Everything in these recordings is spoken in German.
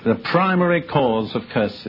the primary cause of curses.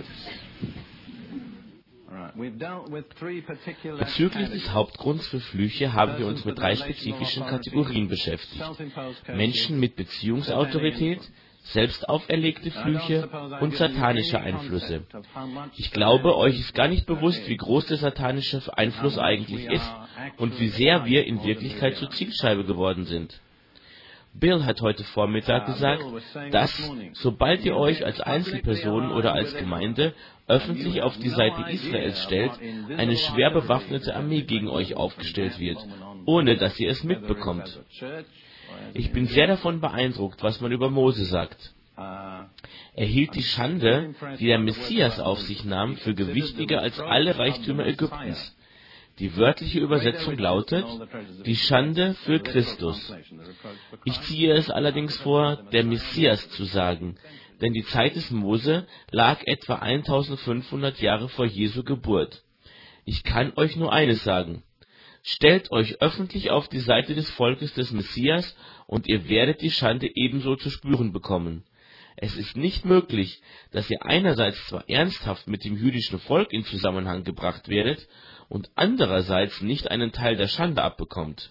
Bezüglich des Hauptgrunds für Flüche haben wir uns mit 3 spezifischen Kategorien beschäftigt: Menschen mit Beziehungsautorität, selbst auferlegte Flüche und satanische Einflüsse. Ich glaube, euch ist gar nicht bewusst, wie groß der satanische Einfluss eigentlich ist und wie sehr wir in Wirklichkeit zur Zielscheibe geworden sind. Bill hat heute Vormittag gesagt, dass, sobald ihr euch als Einzelpersonen oder als Gemeinde öffentlich auf die Seite Israels stellt, eine schwer bewaffnete Armee gegen euch aufgestellt wird, ohne dass ihr es mitbekommt. Ich bin sehr davon beeindruckt, was man über Mose sagt. Er hielt die Schande, die der Messias auf sich nahm, für gewichtiger als alle Reichtümer Ägyptens. Die wörtliche Übersetzung lautet: die Schande für Christus. Ich ziehe es allerdings vor, der Messias zu sagen, denn die Zeit des Mose lag etwa 1500 Jahre vor Jesu Geburt. Ich kann euch nur eines sagen: Stellt euch öffentlich auf die Seite des Volkes des Messias und ihr werdet die Schande ebenso zu spüren bekommen. Es ist nicht möglich, dass ihr einerseits zwar ernsthaft mit dem jüdischen Volk in Zusammenhang gebracht werdet und andererseits nicht einen Teil der Schande abbekommt.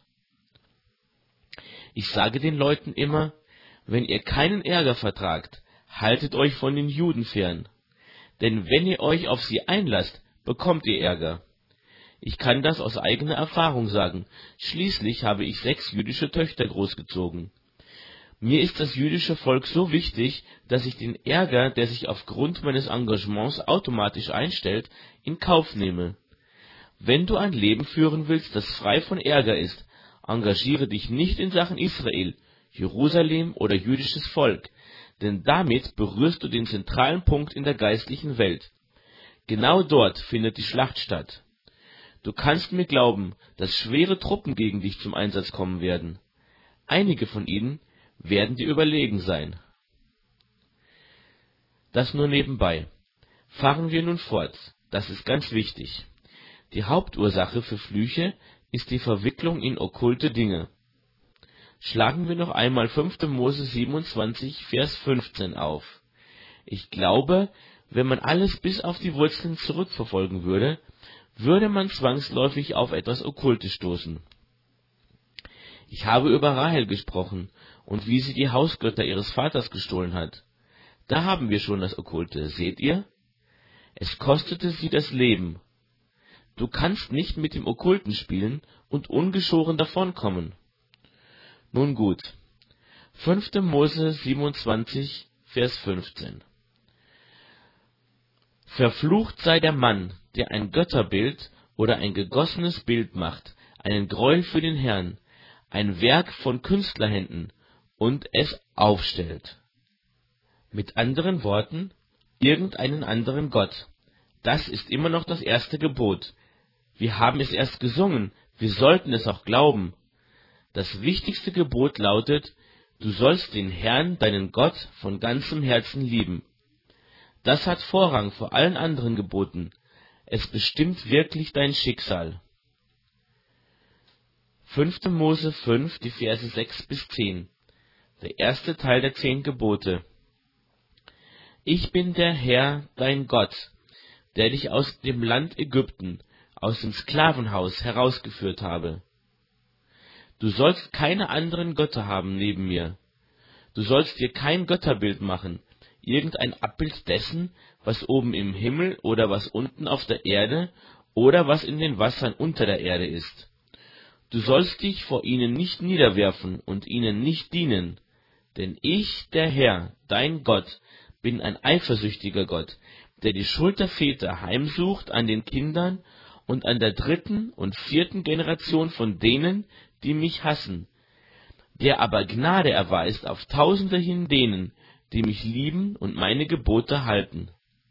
Ich sage den Leuten immer: Wenn ihr keinen Ärger vertragt, haltet euch von den Juden fern. Denn wenn ihr euch auf sie einlasst, bekommt ihr Ärger. Ich kann das aus eigener Erfahrung sagen. Schließlich habe ich 6 jüdische Töchter großgezogen. Mir ist das jüdische Volk so wichtig, dass ich den Ärger, der sich aufgrund meines Engagements automatisch einstellt, in Kauf nehme. Wenn du ein Leben führen willst, das frei von Ärger ist, engagiere dich nicht in Sachen Israel, Jerusalem oder jüdisches Volk, denn damit berührst du den zentralen Punkt in der geistlichen Welt. Genau dort findet die Schlacht statt. Du kannst mir glauben, dass schwere Truppen gegen dich zum Einsatz kommen werden. Einige von ihnen werden dir überlegen sein. Das nur nebenbei. Fahren wir nun fort. Das ist ganz wichtig. Die Hauptursache für Flüche ist die Verwicklung in okkulte Dinge. Schlagen wir noch einmal 5. Mose 27, Vers 15 auf. Ich glaube, wenn man alles bis auf die Wurzeln zurückverfolgen würde, würde man zwangsläufig auf etwas Okkultes stoßen. Ich habe über Rahel gesprochen und wie sie die Hausgötter ihres Vaters gestohlen hat. Da haben wir schon das Okkulte, seht ihr? Es kostete sie das Leben. Du kannst nicht mit dem Okkulten spielen und ungeschoren davonkommen. Nun gut. 5. Mose 27, Vers 15. Verflucht sei der Mann, der ein Götterbild oder ein gegossenes Bild macht, einen Gräuel für den Herrn, ein Werk von Künstlerhänden, und es aufstellt. Mit anderen Worten, irgendeinen anderen Gott. Das ist immer noch das erste Gebot. Wir haben es erst gesungen, wir sollten es auch glauben. Das wichtigste Gebot lautet: Du sollst den Herrn, deinen Gott, von ganzem Herzen lieben. Das hat Vorrang vor allen anderen Geboten. Es bestimmt wirklich dein Schicksal. 5. Mose 5, die Verse 6 bis 10. Der erste Teil der 10 Gebote. Ich bin der Herr, dein Gott, der dich aus dem Land Ägypten, aus dem Sklavenhaus herausgeführt habe. Du sollst keine anderen Götter haben neben mir. Du sollst dir kein Götterbild machen, irgendein Abbild dessen, was oben im Himmel oder was unten auf der Erde oder was in den Wassern unter der Erde ist. Du sollst dich vor ihnen nicht niederwerfen und ihnen nicht dienen, denn ich, der Herr, dein Gott, bin ein eifersüchtiger Gott, der die Schuld der Väter heimsucht an den Kindern und an der 3. und 4. Generation von denen, die mich hassen, der aber Gnade erweist auf Tausende hin denen, die mich lieben und meine Gebote halten.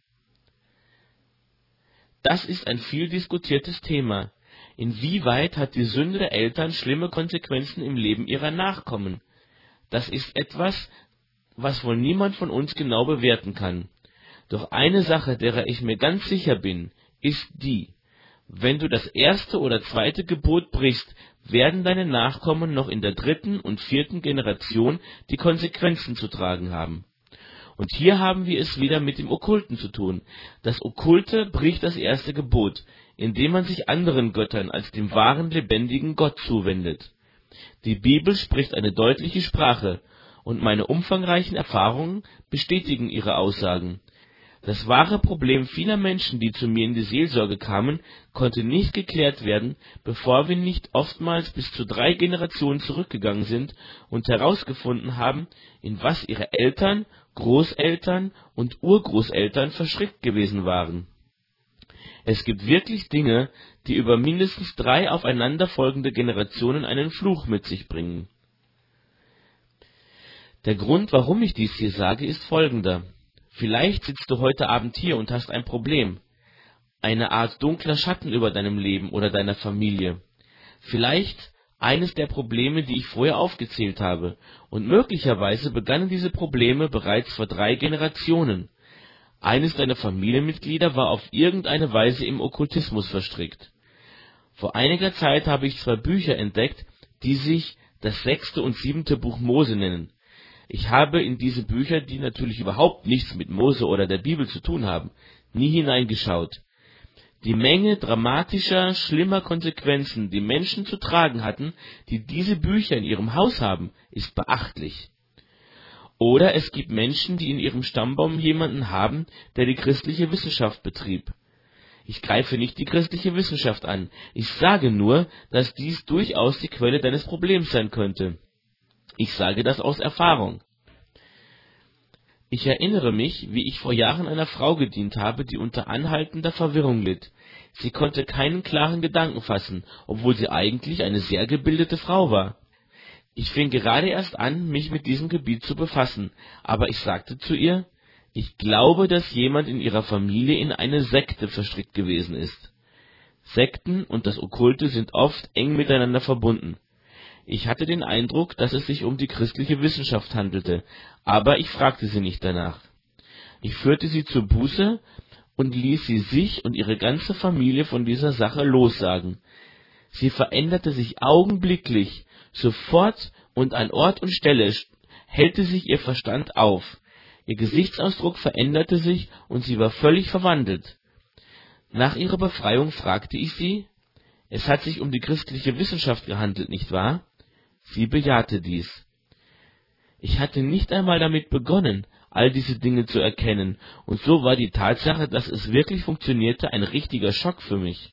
Das ist ein viel diskutiertes Thema. Inwieweit hat die Sünde der Eltern schlimme Konsequenzen im Leben ihrer Nachkommen? Das ist etwas, was wohl niemand von uns genau bewerten kann. Doch eine Sache, derer ich mir ganz sicher bin, ist die: Wenn du das 1. oder 2. Gebot brichst, werden deine Nachkommen noch in der 3. und 4. Generation die Konsequenzen zu tragen haben. Und hier haben wir es wieder mit dem Okkulten zu tun. Das Okkulte bricht das erste Gebot, indem man sich anderen Göttern als dem wahren, lebendigen Gott zuwendet. Die Bibel spricht eine deutliche Sprache, und meine umfangreichen Erfahrungen bestätigen ihre Aussagen. Das wahre Problem vieler Menschen, die zu mir in die Seelsorge kamen, konnte nicht geklärt werden, bevor wir nicht oftmals bis zu 3 Generationen zurückgegangen sind und herausgefunden haben, in was ihre Eltern, Großeltern und Urgroßeltern verstrickt gewesen waren. Es gibt wirklich Dinge, die über mindestens 3 aufeinanderfolgende Generationen einen Fluch mit sich bringen. Der Grund, warum ich dies hier sage, ist folgender. Vielleicht sitzt du heute Abend hier und hast ein Problem, eine Art dunkler Schatten über deinem Leben oder deiner Familie. Vielleicht eines der Probleme, die ich vorher aufgezählt habe, und möglicherweise begannen diese Probleme bereits vor 3 Generationen. Eines deiner Familienmitglieder war auf irgendeine Weise im Okkultismus verstrickt. Vor einiger Zeit habe ich 2 Bücher entdeckt, die sich das 6. und 7. Buch Mose nennen. Ich habe in diese Bücher, die natürlich überhaupt nichts mit Mose oder der Bibel zu tun haben, nie hineingeschaut. Die Menge dramatischer, schlimmer Konsequenzen, die Menschen zu tragen hatten, die diese Bücher in ihrem Haus haben, ist beachtlich. Oder es gibt Menschen, die in ihrem Stammbaum jemanden haben, der die christliche Wissenschaft betrieb. Ich greife nicht die christliche Wissenschaft an. Ich sage nur, dass dies durchaus die Quelle deines Problems sein könnte. Ich sage das aus Erfahrung. Ich erinnere mich, wie ich vor Jahren einer Frau gedient habe, die unter anhaltender Verwirrung litt. Sie konnte keinen klaren Gedanken fassen, obwohl sie eigentlich eine sehr gebildete Frau war. Ich fing gerade erst an, mich mit diesem Gebiet zu befassen, aber ich sagte zu ihr, ich glaube, dass jemand in ihrer Familie in eine Sekte verstrickt gewesen ist. Sekten und das Okkulte sind oft eng miteinander verbunden. Ich hatte den Eindruck, dass es sich um die christliche Wissenschaft handelte, aber ich fragte sie nicht danach. Ich führte sie zur Buße und ließ sie sich und ihre ganze Familie von dieser Sache lossagen. Sie veränderte sich augenblicklich, sofort und an Ort und Stelle hellte sich ihr Verstand auf. Ihr Gesichtsausdruck veränderte sich und sie war völlig verwandelt. Nach ihrer Befreiung fragte ich sie, es hat sich um die christliche Wissenschaft gehandelt, nicht wahr? Sie bejahte dies. Ich hatte nicht einmal damit begonnen, all diese Dinge zu erkennen, und so war die Tatsache, dass es wirklich funktionierte, ein richtiger Schock für mich.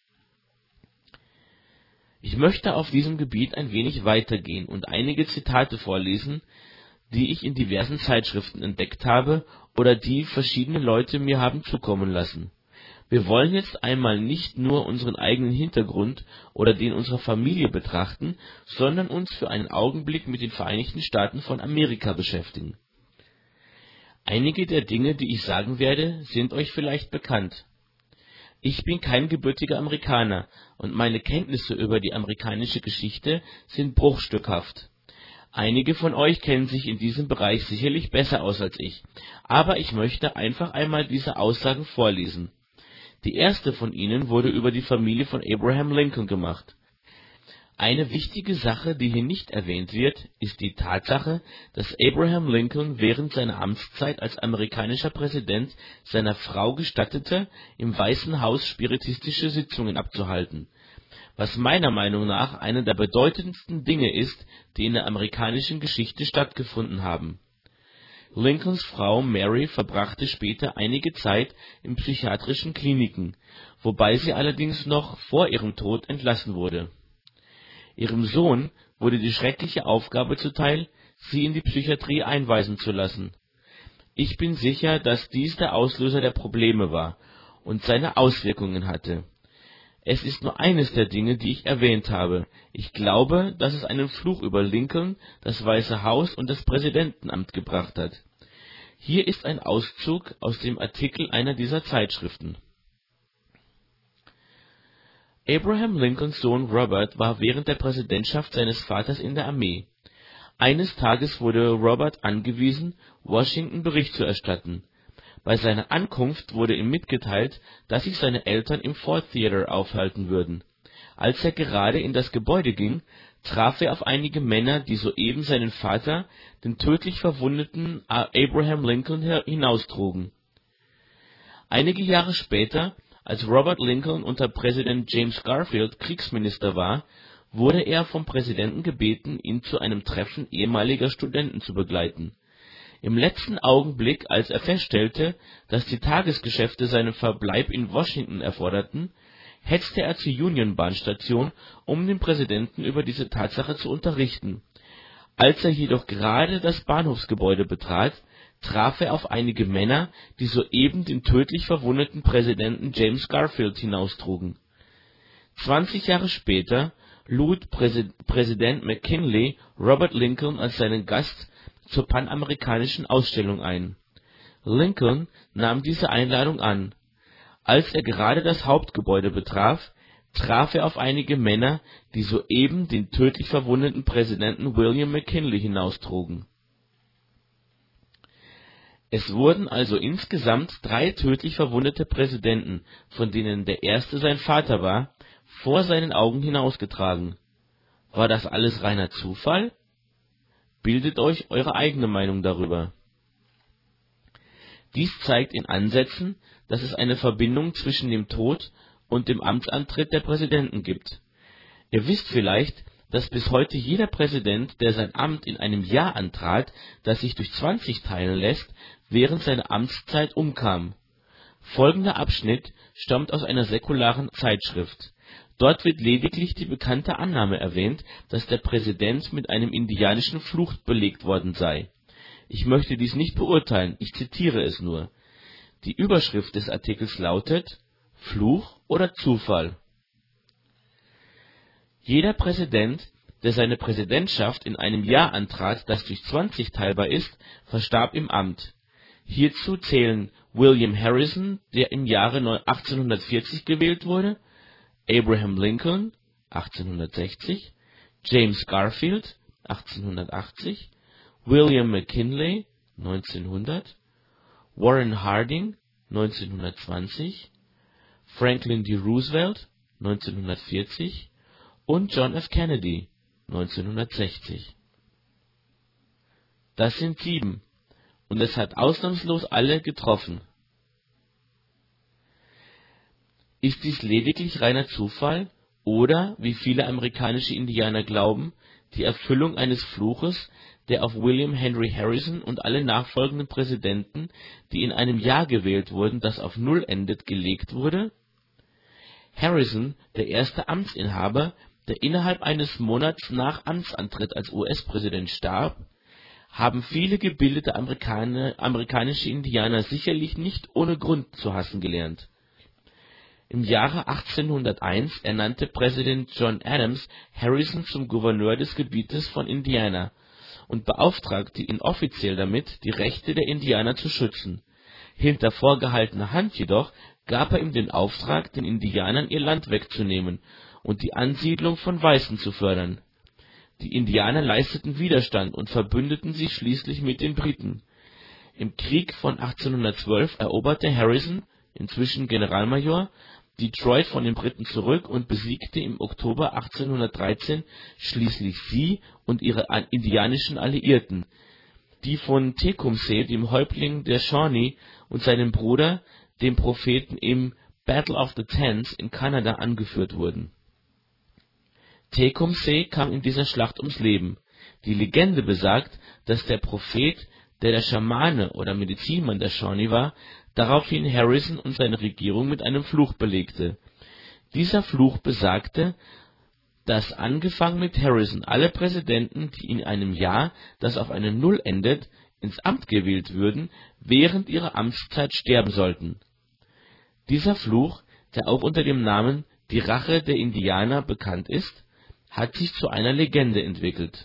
Ich möchte auf diesem Gebiet ein wenig weitergehen und einige Zitate vorlesen, die ich in diversen Zeitschriften entdeckt habe oder die verschiedene Leute mir haben zukommen lassen. Wir wollen jetzt einmal nicht nur unseren eigenen Hintergrund oder den unserer Familie betrachten, sondern uns für einen Augenblick mit den Vereinigten Staaten von Amerika beschäftigen. Einige der Dinge, die ich sagen werde, sind euch vielleicht bekannt. Ich bin kein gebürtiger Amerikaner und meine Kenntnisse über die amerikanische Geschichte sind bruchstückhaft. Einige von euch kennen sich in diesem Bereich sicherlich besser aus als ich, aber ich möchte einfach einmal diese Aussagen vorlesen. Die erste von ihnen wurde über die Familie von Abraham Lincoln gemacht. Eine wichtige Sache, die hier nicht erwähnt wird, ist die Tatsache, dass Abraham Lincoln während seiner Amtszeit als amerikanischer Präsident seiner Frau gestattete, im Weißen Haus spiritistische Sitzungen abzuhalten, was meiner Meinung nach eine der bedeutendsten Dinge ist, die in der amerikanischen Geschichte stattgefunden haben. Lincolns Frau Mary verbrachte später einige Zeit in psychiatrischen Kliniken, wobei sie allerdings noch vor ihrem Tod entlassen wurde. Ihrem Sohn wurde die schreckliche Aufgabe zuteil, sie in die Psychiatrie einweisen zu lassen. Ich bin sicher, dass dies der Auslöser der Probleme war und seine Auswirkungen hatte. Es ist nur eines der Dinge, die ich erwähnt habe. Ich glaube, dass es einen Fluch über Lincoln, das Weiße Haus und das Präsidentenamt gebracht hat. Hier ist ein Auszug aus dem Artikel einer dieser Zeitschriften. Abraham Lincolns Sohn Robert war während der Präsidentschaft seines Vaters in der Armee. Eines Tages wurde Robert angewiesen, Washington Bericht zu erstatten. Bei seiner Ankunft wurde ihm mitgeteilt, dass sich seine Eltern im Ford Theater aufhalten würden. Als er gerade in das Gebäude ging, traf er auf einige Männer, die soeben seinen Vater, den tödlich verwundeten Abraham Lincoln, hinaustrugen. Einige Jahre später, als Robert Lincoln unter Präsident James Garfield Kriegsminister war, wurde er vom Präsidenten gebeten, ihn zu einem Treffen ehemaliger Studenten zu begleiten. Im letzten Augenblick, als er feststellte, dass die Tagesgeschäfte seinen Verbleib in Washington erforderten, hetzte er zur Union-Bahnstation, um den Präsidenten über diese Tatsache zu unterrichten. Als er jedoch gerade das Bahnhofsgebäude betrat, traf er auf einige Männer, die soeben den tödlich verwundeten Präsidenten James Garfield hinaustrugen. 20 Jahre später lud Präsident McKinley Robert Lincoln als seinen Gast zur Panamerikanischen Ausstellung ein. Lincoln nahm diese Einladung an. Als er gerade das Hauptgebäude betraf, traf er auf einige Männer, die soeben den tödlich verwundeten Präsidenten William McKinley hinaustrugen. Es wurden also insgesamt 3 tödlich verwundete Präsidenten, von denen der erste sein Vater war, vor seinen Augen hinausgetragen. War das alles reiner Zufall? Bildet euch eure eigene Meinung darüber. Dies zeigt in Ansätzen, dass es eine Verbindung zwischen dem Tod und dem Amtsantritt der Präsidenten gibt. Ihr wisst vielleicht, dass bis heute jeder Präsident, der sein Amt in einem Jahr antrat, das sich durch 20 teilen lässt, während seiner Amtszeit umkam. Folgender Abschnitt stammt aus einer säkularen Zeitschrift. Dort wird lediglich die bekannte Annahme erwähnt, dass der Präsident mit einem indianischen Fluch belegt worden sei. Ich möchte dies nicht beurteilen, ich zitiere es nur. Die Überschrift des Artikels lautet: Fluch oder Zufall? Jeder Präsident, der seine Präsidentschaft in einem Jahr antrat, das durch 20 teilbar ist, verstarb im Amt. Hierzu zählen William Harrison, der im Jahre 1840 gewählt wurde, Abraham Lincoln 1860, James Garfield 1880, William McKinley 1900, Warren Harding 1920, Franklin D. Roosevelt 1940 und John F. Kennedy 1960. Das sind 7, und es hat ausnahmslos alle getroffen. Ist dies lediglich reiner Zufall oder, wie viele amerikanische Indianer glauben, die Erfüllung eines Fluches, der auf William Henry Harrison und alle nachfolgenden Präsidenten, die in einem Jahr gewählt wurden, das auf 0 endet, gelegt wurde? Harrison, der erste Amtsinhaber, der innerhalb eines Monats nach Amtsantritt als US-Präsident starb, haben viele gebildete amerikanische Indianer sicherlich nicht ohne Grund zu hassen gelernt. Im Jahre 1801 ernannte Präsident John Adams Harrison zum Gouverneur des Gebietes von Indiana und beauftragte ihn offiziell damit, die Rechte der Indianer zu schützen. Hinter vorgehaltener Hand jedoch gab er ihm den Auftrag, den Indianern ihr Land wegzunehmen und die Ansiedlung von Weißen zu fördern. Die Indianer leisteten Widerstand und verbündeten sich schließlich mit den Briten. Im Krieg von 1812 eroberte Harrison, inzwischen Generalmajor, Detroit von den Briten zurück und besiegte im Oktober 1813 schließlich sie und ihre indianischen Alliierten, die von Tecumseh, dem Häuptling der Shawnee, und seinem Bruder, dem Propheten, im Battle of the Thames in Kanada angeführt wurden. Tecumseh kam in dieser Schlacht ums Leben. Die Legende besagt, dass der Prophet, der Schamane oder Medizinmann der Shawnee war, daraufhin Harrison und seine Regierung mit einem Fluch belegte. Dieser Fluch besagte, dass angefangen mit Harrison alle Präsidenten, die in einem Jahr, das auf eine 0 endet, ins Amt gewählt würden, während ihrer Amtszeit sterben sollten. Dieser Fluch, der auch unter dem Namen die Rache der Indianer bekannt ist, hat sich zu einer Legende entwickelt.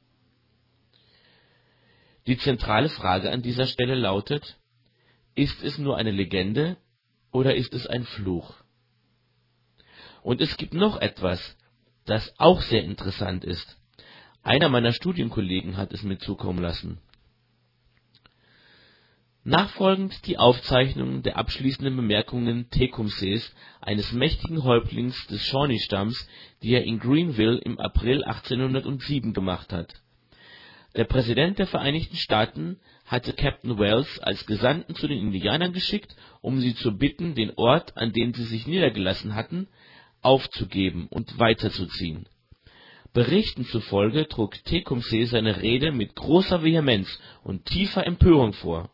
Die zentrale Frage an dieser Stelle lautet: Ist es nur eine Legende oder ist es ein Fluch? Und es gibt noch etwas, das auch sehr interessant ist. Einer meiner Studienkollegen hat es mir zukommen lassen. Nachfolgend die Aufzeichnung der abschließenden Bemerkungen Tecumsehs, eines mächtigen Häuptlings des Shawnee-Stamms, die er in Greenville im April 1807 gemacht hat. Der Präsident der Vereinigten Staaten hatte Captain Wells als Gesandten zu den Indianern geschickt, um sie zu bitten, den Ort, an dem sie sich niedergelassen hatten, aufzugeben und weiterzuziehen. Berichten zufolge trug Tecumseh seine Rede mit großer Vehemenz und tiefer Empörung vor.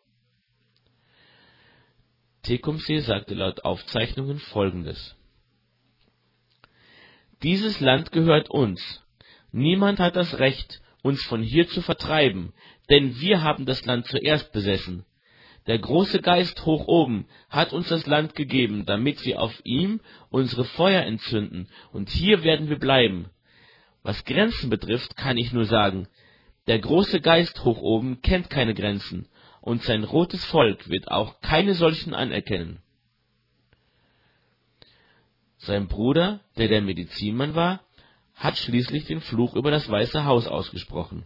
Tecumseh sagte laut Aufzeichnungen Folgendes: Dieses Land gehört uns. Niemand hat das Recht, uns von hier zu vertreiben, denn wir haben das Land zuerst besessen. Der große Geist hoch oben hat uns das Land gegeben, damit wir auf ihm unsere Feuer entzünden, und hier werden wir bleiben. Was Grenzen betrifft, kann ich nur sagen, der große Geist hoch oben kennt keine Grenzen, und sein rotes Volk wird auch keine solchen anerkennen. Sein Bruder, der Medizinmann war, hat schließlich den Fluch über das Weiße Haus ausgesprochen.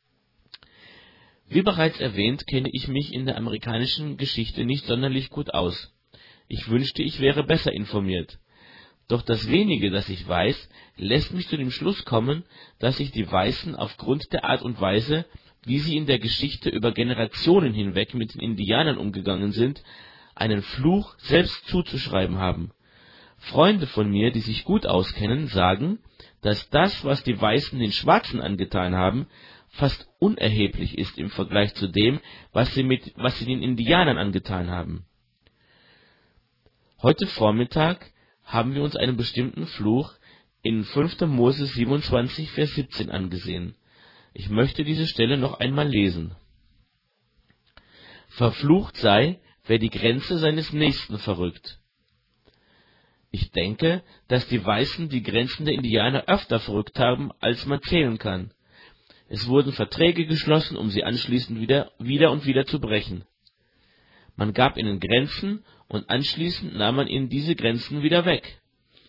Wie bereits erwähnt, kenne ich mich in der amerikanischen Geschichte nicht sonderlich gut aus. Ich wünschte, ich wäre besser informiert. Doch das wenige, das ich weiß, lässt mich zu dem Schluss kommen, dass sich die Weißen aufgrund der Art und Weise, wie sie in der Geschichte über Generationen hinweg mit den Indianern umgegangen sind, einen Fluch selbst zuzuschreiben haben. Freunde von mir, die sich gut auskennen, sagen, dass das, was die Weißen den Schwarzen angetan haben, fast unerheblich ist im Vergleich zu dem, was sie den Indianern angetan haben. Heute Vormittag haben wir uns einen bestimmten Fluch in 5. Mose 27, Vers 17 angesehen. Ich möchte diese Stelle noch einmal lesen. Verflucht sei, wer die Grenze seines Nächsten verrückt. Ich denke, dass die Weißen die Grenzen der Indianer öfter verrückt haben, als man zählen kann. Es wurden Verträge geschlossen, um sie anschließend wieder und wieder zu brechen. Man gab ihnen Grenzen und anschließend nahm man ihnen diese Grenzen wieder weg.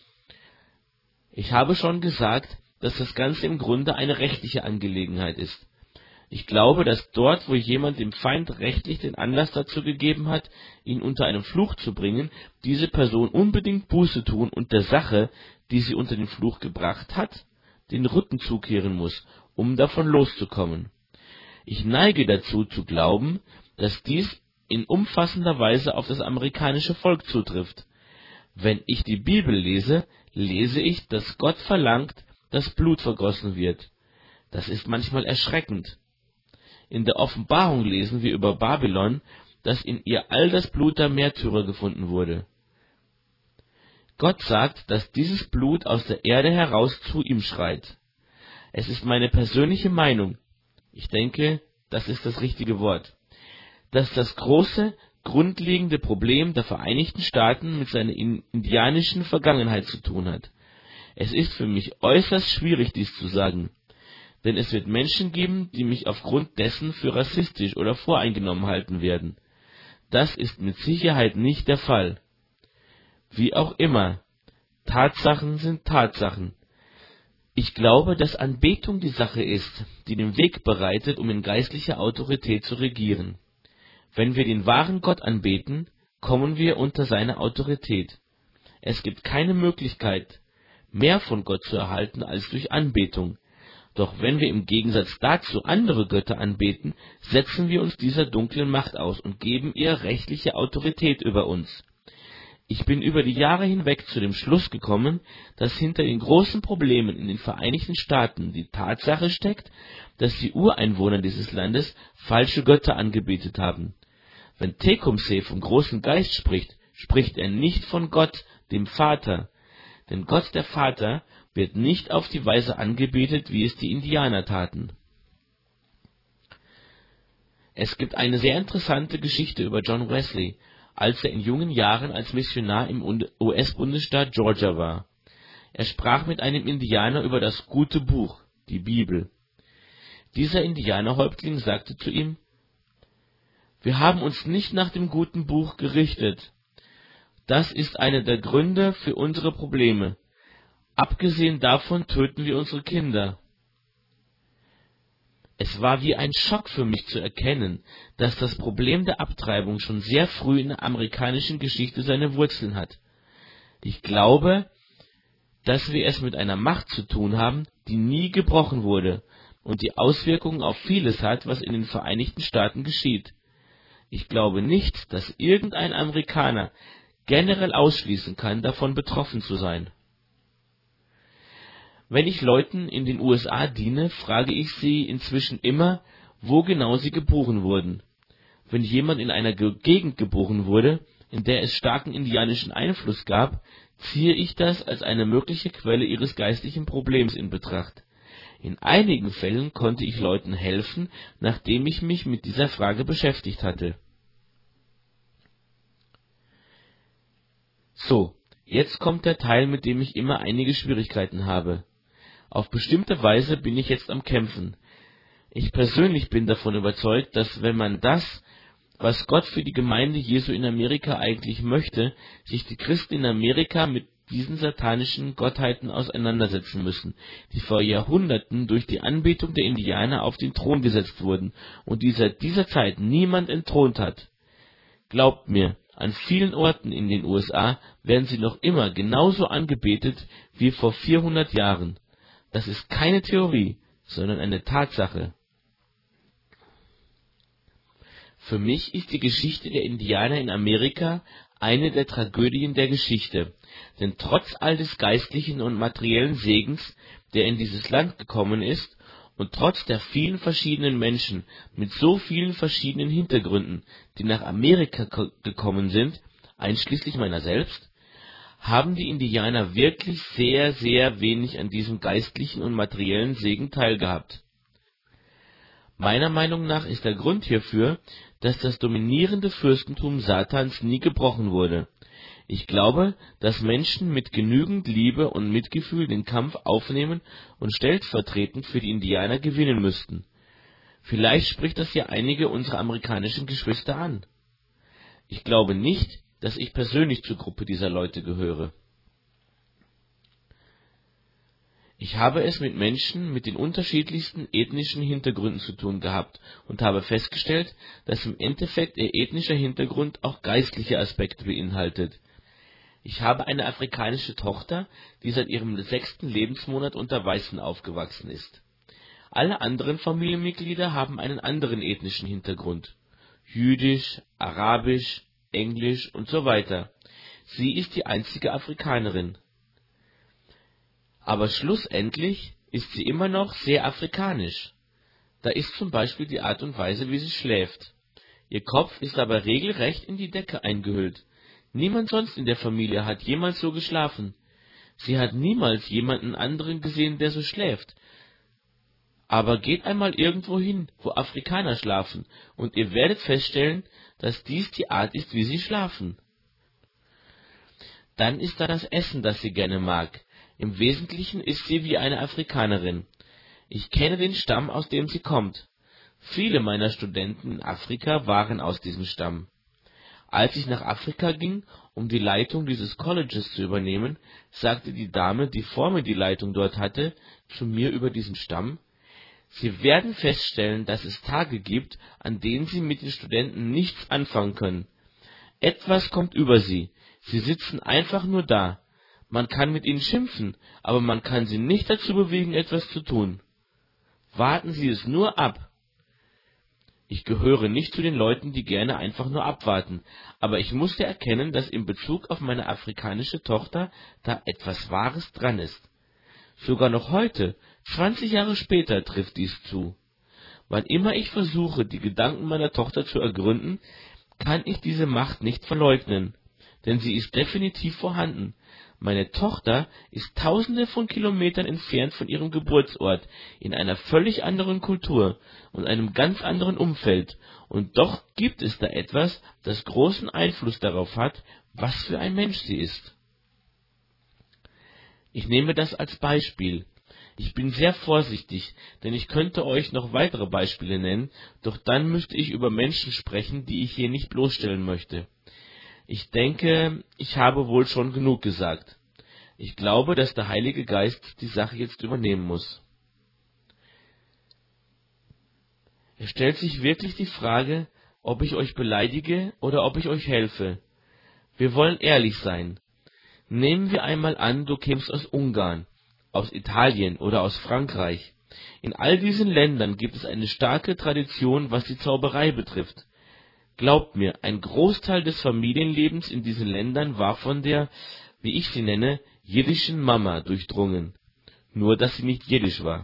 Ich habe schon gesagt, dass das Ganze im Grunde eine rechtliche Angelegenheit ist. Ich glaube, dass dort, wo jemand dem Feind rechtlich den Anlass dazu gegeben hat, ihn unter einen Fluch zu bringen, diese Person unbedingt Buße tun und der Sache, die sie unter den Fluch gebracht hat, den Rücken zukehren muss, um davon loszukommen. Ich neige dazu zu glauben, dass dies in umfassender Weise auf das amerikanische Volk zutrifft. Wenn ich die Bibel lese, lese ich, dass Gott verlangt, dass Blut vergossen wird. Das ist manchmal erschreckend. In der Offenbarung lesen wir über Babylon, dass in ihr all das Blut der Märtyrer gefunden wurde. Gott sagt, dass dieses Blut aus der Erde heraus zu ihm schreit. Es ist meine persönliche Meinung, ich denke, das ist das richtige Wort, dass das große, grundlegende Problem der Vereinigten Staaten mit seiner indianischen Vergangenheit zu tun hat. Es ist für mich äußerst schwierig, dies zu sagen, denn es wird Menschen geben, die mich aufgrund dessen für rassistisch oder voreingenommen halten werden. Das ist mit Sicherheit nicht der Fall. Wie auch immer, Tatsachen sind Tatsachen. Ich glaube, dass Anbetung die Sache ist, die den Weg bereitet, um in geistlicher Autorität zu regieren. Wenn wir den wahren Gott anbeten, kommen wir unter seine Autorität. Es gibt keine Möglichkeit, mehr von Gott zu erhalten als durch Anbetung. Doch wenn wir im Gegensatz dazu andere Götter anbeten, setzen wir uns dieser dunklen Macht aus und geben ihr rechtliche Autorität über uns. Ich bin über die Jahre hinweg zu dem Schluss gekommen, dass hinter den großen Problemen in den Vereinigten Staaten die Tatsache steckt, dass die Ureinwohner dieses Landes falsche Götter angebetet haben. Wenn Tecumseh vom großen Geist spricht, spricht er nicht von Gott, dem Vater. Denn Gott, der Vater, wird nicht auf die Weise angebetet, wie es die Indianer taten. Es gibt eine sehr interessante Geschichte über John Wesley, als er in jungen Jahren als Missionar im US-Bundesstaat Georgia war. Er sprach mit einem Indianer über das gute Buch, die Bibel. Dieser Indianerhäuptling sagte zu ihm: Wir haben uns nicht nach dem guten Buch gerichtet. Das ist einer der Gründe für unsere Probleme. Abgesehen davon töten wir unsere Kinder. Es war wie ein Schock für mich zu erkennen, dass das Problem der Abtreibung schon sehr früh in der amerikanischen Geschichte seine Wurzeln hat. Ich glaube, dass wir es mit einer Macht zu tun haben, die nie gebrochen wurde und die Auswirkungen auf vieles hat, was in den Vereinigten Staaten geschieht. Ich glaube nicht, dass irgendein Amerikaner generell ausschließen kann, davon betroffen zu sein. Wenn ich Leuten in den USA diene, frage ich sie inzwischen immer, wo genau sie geboren wurden. Wenn jemand in einer Gegend geboren wurde, in der es starken indianischen Einfluss gab, ziehe ich das als eine mögliche Quelle ihres geistlichen Problems in Betracht. In einigen Fällen konnte ich Leuten helfen, nachdem ich mich mit dieser Frage beschäftigt hatte. So, jetzt kommt der Teil, mit dem ich immer einige Schwierigkeiten habe. Auf bestimmte Weise bin ich jetzt am Kämpfen. Ich persönlich bin davon überzeugt, dass wenn man das, was Gott für die Gemeinde Jesu in Amerika eigentlich möchte, sich die Christen in Amerika mit diesen satanischen Gottheiten auseinandersetzen müssen, die vor Jahrhunderten durch die Anbetung der Indianer auf den Thron gesetzt wurden und die seit dieser Zeit niemand entthront hat. Glaubt mir, an vielen Orten in den USA werden sie noch immer genauso angebetet wie vor 400 Jahren. Das ist keine Theorie, sondern eine Tatsache. Für mich ist die Geschichte der Indianer in Amerika eine der Tragödien der Geschichte, denn trotz all des geistlichen und materiellen Segens, der in dieses Land gekommen ist, und trotz der vielen verschiedenen Menschen mit so vielen verschiedenen Hintergründen, die nach Amerika gekommen sind, einschließlich meiner selbst, haben die Indianer wirklich sehr, sehr wenig an diesem geistlichen und materiellen Segen teilgehabt. Meiner Meinung nach ist der Grund hierfür, dass das dominierende Fürstentum Satans nie gebrochen wurde. Ich glaube, dass Menschen mit genügend Liebe und Mitgefühl den Kampf aufnehmen und stellvertretend für die Indianer gewinnen müssten. Vielleicht spricht das ja einige unserer amerikanischen Geschwister an. Ich glaube nicht, dass ich persönlich zur Gruppe dieser Leute gehöre. Ich habe es mit Menschen mit den unterschiedlichsten ethnischen Hintergründen zu tun gehabt und habe festgestellt, dass im Endeffekt ihr ethnischer Hintergrund auch geistliche Aspekte beinhaltet. Ich habe eine afrikanische Tochter, die seit ihrem 6. Lebensmonat unter Weißen aufgewachsen ist. Alle anderen Familienmitglieder haben einen anderen ethnischen Hintergrund: Jüdisch, Arabisch, Englisch und so weiter. Sie ist die einzige Afrikanerin. Aber schlussendlich ist sie immer noch sehr afrikanisch. Da ist zum Beispiel die Art und Weise, wie sie schläft. Ihr Kopf ist aber regelrecht in die Decke eingehüllt. Niemand sonst in der Familie hat jemals so geschlafen. Sie hat niemals jemanden anderen gesehen, der so schläft. Aber geht einmal irgendwo hin, wo Afrikaner schlafen, und ihr werdet feststellen, dass dies die Art ist, wie sie schlafen. Dann ist da das Essen, das sie gerne mag. Im Wesentlichen ist sie wie eine Afrikanerin. Ich kenne den Stamm, aus dem sie kommt. Viele meiner Studenten in Afrika waren aus diesem Stamm. Als ich nach Afrika ging, um die Leitung dieses Colleges zu übernehmen, sagte die Dame, die vor mir die Leitung dort hatte, zu mir über diesen Stamm: Sie werden feststellen, dass es Tage gibt, an denen Sie mit den Studenten nichts anfangen können. Etwas kommt über sie. Sie sitzen einfach nur da. Man kann mit ihnen schimpfen, aber man kann sie nicht dazu bewegen, etwas zu tun. Warten Sie es nur ab. Ich gehöre nicht zu den Leuten, die gerne einfach nur abwarten, aber ich musste erkennen, dass in Bezug auf meine afrikanische Tochter da etwas Wahres dran ist. Sogar noch heute, 20 Jahre später, trifft dies zu. Wann immer ich versuche, die Gedanken meiner Tochter zu ergründen, kann ich diese Macht nicht verleugnen, denn sie ist definitiv vorhanden. Meine Tochter ist Tausende von Kilometern entfernt von ihrem Geburtsort, in einer völlig anderen Kultur und einem ganz anderen Umfeld, und doch gibt es da etwas, das großen Einfluss darauf hat, was für ein Mensch sie ist. Ich nehme das als Beispiel. Ich bin sehr vorsichtig, denn ich könnte euch noch weitere Beispiele nennen, doch dann müsste ich über Menschen sprechen, die ich hier nicht bloßstellen möchte. Ich denke, ich habe wohl schon genug gesagt. Ich glaube, dass der Heilige Geist die Sache jetzt übernehmen muss. Es stellt sich wirklich die Frage, ob ich euch beleidige oder ob ich euch helfe. Wir wollen ehrlich sein. Nehmen wir einmal an, du kämst aus Ungarn, aus Italien oder aus Frankreich. In all diesen Ländern gibt es eine starke Tradition, was die Zauberei betrifft. Glaubt mir, ein Großteil des Familienlebens in diesen Ländern war von der, wie ich sie nenne, jiddischen Mama durchdrungen. Nur, dass sie nicht jiddisch war.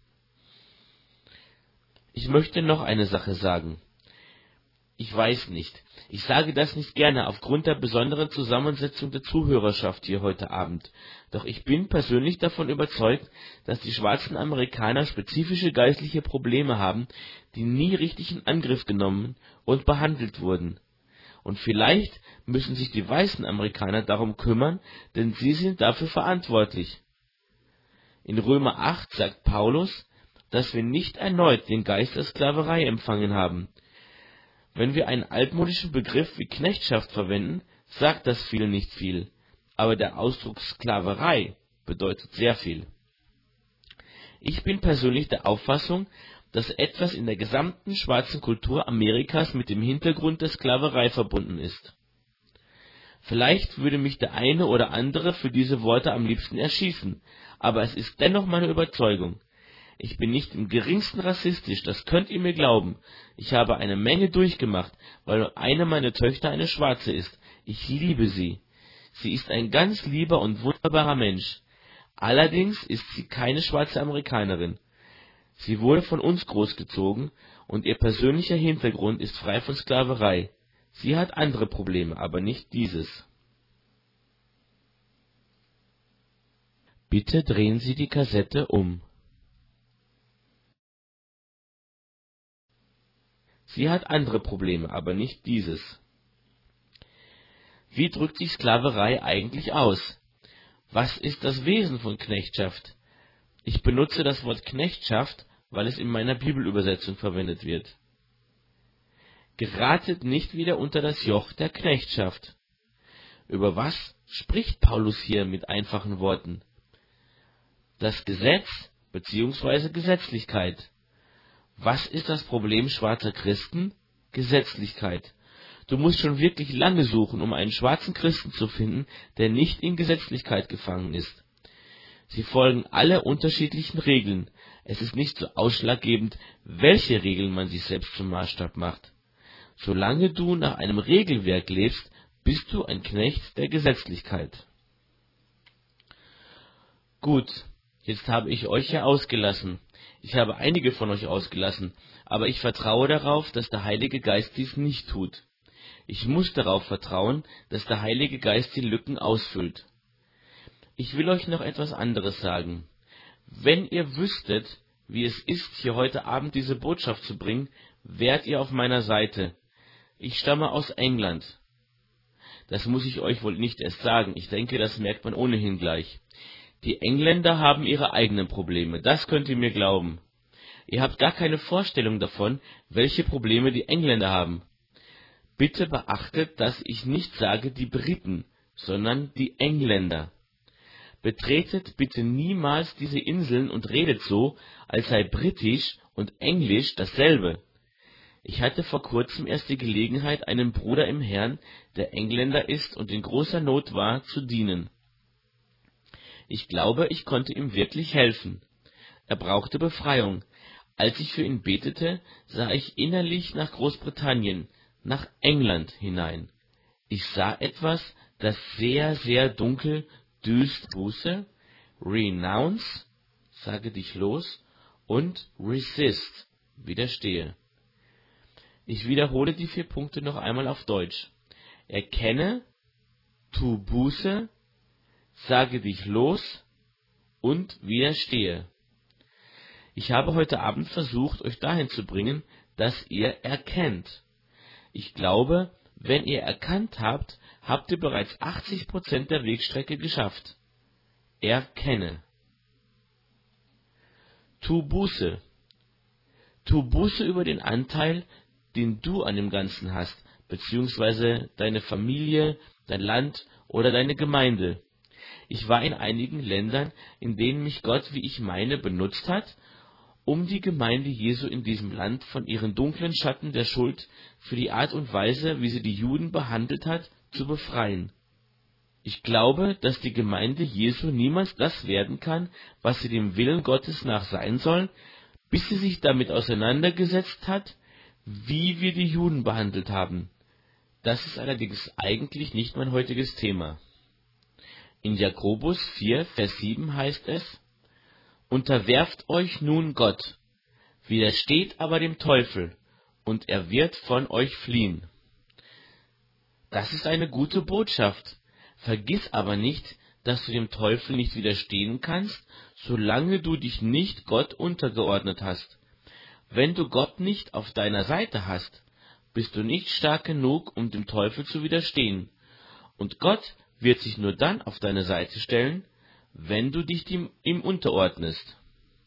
Ich möchte noch eine Sache sagen. Ich weiß nicht. Ich sage das nicht gerne aufgrund der besonderen Zusammensetzung der Zuhörerschaft hier heute Abend. Doch ich bin persönlich davon überzeugt, dass die schwarzen Amerikaner spezifische geistliche Probleme haben, die nie richtig in Angriff genommen und behandelt wurden. Und vielleicht müssen sich die weißen Amerikaner darum kümmern, denn sie sind dafür verantwortlich. In Römer 8 sagt Paulus, dass wir nicht erneut den Geist der Sklaverei empfangen haben. Wenn wir einen altmodischen Begriff wie Knechtschaft verwenden, sagt das viel nicht viel, aber der Ausdruck Sklaverei bedeutet sehr viel. Ich bin persönlich der Auffassung, dass etwas in der gesamten schwarzen Kultur Amerikas mit dem Hintergrund der Sklaverei verbunden ist. Vielleicht würde mich der eine oder andere für diese Worte am liebsten erschießen, aber es ist dennoch meine Überzeugung. Ich bin nicht im geringsten rassistisch, das könnt ihr mir glauben. Ich habe eine Menge durchgemacht, weil eine meiner Töchter eine Schwarze ist. Ich liebe sie. Sie ist ein ganz lieber und wunderbarer Mensch. Allerdings ist sie keine schwarze Amerikanerin. Sie wurde von uns großgezogen und ihr persönlicher Hintergrund ist frei von Sklaverei. Sie hat andere Probleme, aber nicht dieses. Bitte drehen Sie die Kassette um. Sie hat andere Probleme, aber nicht dieses. Wie drückt sich Sklaverei eigentlich aus? Was ist das Wesen von Knechtschaft? Ich benutze das Wort Knechtschaft, weil es in meiner Bibelübersetzung verwendet wird. Geratet nicht wieder unter das Joch der Knechtschaft. Über was spricht Paulus hier mit einfachen Worten? Das Gesetz bzw. Gesetzlichkeit. Was ist das Problem schwarzer Christen? Gesetzlichkeit. Du musst schon wirklich lange suchen, um einen schwarzen Christen zu finden, der nicht in Gesetzlichkeit gefangen ist. Sie folgen alle unterschiedlichen Regeln. Es ist nicht so ausschlaggebend, welche Regeln man sich selbst zum Maßstab macht. Solange du nach einem Regelwerk lebst, bist du ein Knecht der Gesetzlichkeit. Gut, jetzt habe ich euch ja ausgelassen. Ich habe einige von euch ausgelassen, aber ich vertraue darauf, dass der Heilige Geist dies nicht tut. Ich muss darauf vertrauen, dass der Heilige Geist die Lücken ausfüllt. Ich will euch noch etwas anderes sagen. Wenn ihr wüsstet, wie es ist, hier heute Abend diese Botschaft zu bringen, wärt ihr auf meiner Seite. Ich stamme aus England. Das muss ich euch wohl nicht erst sagen, ich denke, das merkt man ohnehin gleich. Die Engländer haben ihre eigenen Probleme, das könnt ihr mir glauben. Ihr habt gar keine Vorstellung davon, welche Probleme die Engländer haben. Bitte beachtet, dass ich nicht sage die Briten, sondern die Engländer. Betretet bitte niemals diese Inseln und redet so, als sei Britisch und Englisch dasselbe. Ich hatte vor kurzem erst die Gelegenheit, einem Bruder im Herrn, der Engländer ist und in großer Not war, zu dienen. Ich glaube, ich konnte ihm wirklich helfen. Er brauchte Befreiung. Als ich für ihn betete, sah ich innerlich nach Großbritannien, nach England hinein. Ich sah etwas, das sehr, sehr dunkel, düster, Buße, renounce, sage dich los, und resist, widerstehe. Ich wiederhole die 4 Punkte noch einmal auf Deutsch. Erkenne, tu Buße, sage dich los und widerstehe. Ich habe heute Abend versucht, euch dahin zu bringen, dass ihr erkennt. Ich glaube, wenn ihr erkannt habt, habt ihr bereits 80% der Wegstrecke geschafft. Erkenne. Tu Buße. Tu Buße über den Anteil, den du an dem Ganzen hast, beziehungsweise deine Familie, dein Land oder deine Gemeinde. Ich war in einigen Ländern, in denen mich Gott, wie ich meine, benutzt hat, um die Gemeinde Jesu in diesem Land von ihren dunklen Schatten der Schuld für die Art und Weise, wie sie die Juden behandelt hat, zu befreien. Ich glaube, dass die Gemeinde Jesu niemals das werden kann, was sie dem Willen Gottes nach sein soll, bis sie sich damit auseinandergesetzt hat, wie wir die Juden behandelt haben. Das ist allerdings eigentlich nicht mein heutiges Thema. In Jakobus 4, Vers 7 heißt es: Unterwerft euch nun Gott, widersteht aber dem Teufel, und er wird von euch fliehen. Das ist eine gute Botschaft. Vergiss aber nicht, dass du dem Teufel nicht widerstehen kannst, solange du dich nicht Gott untergeordnet hast. Wenn du Gott nicht auf deiner Seite hast, bist du nicht stark genug, um dem Teufel zu widerstehen. Und Gott wird sich nur dann auf deine Seite stellen, wenn du dich ihm unterordnest.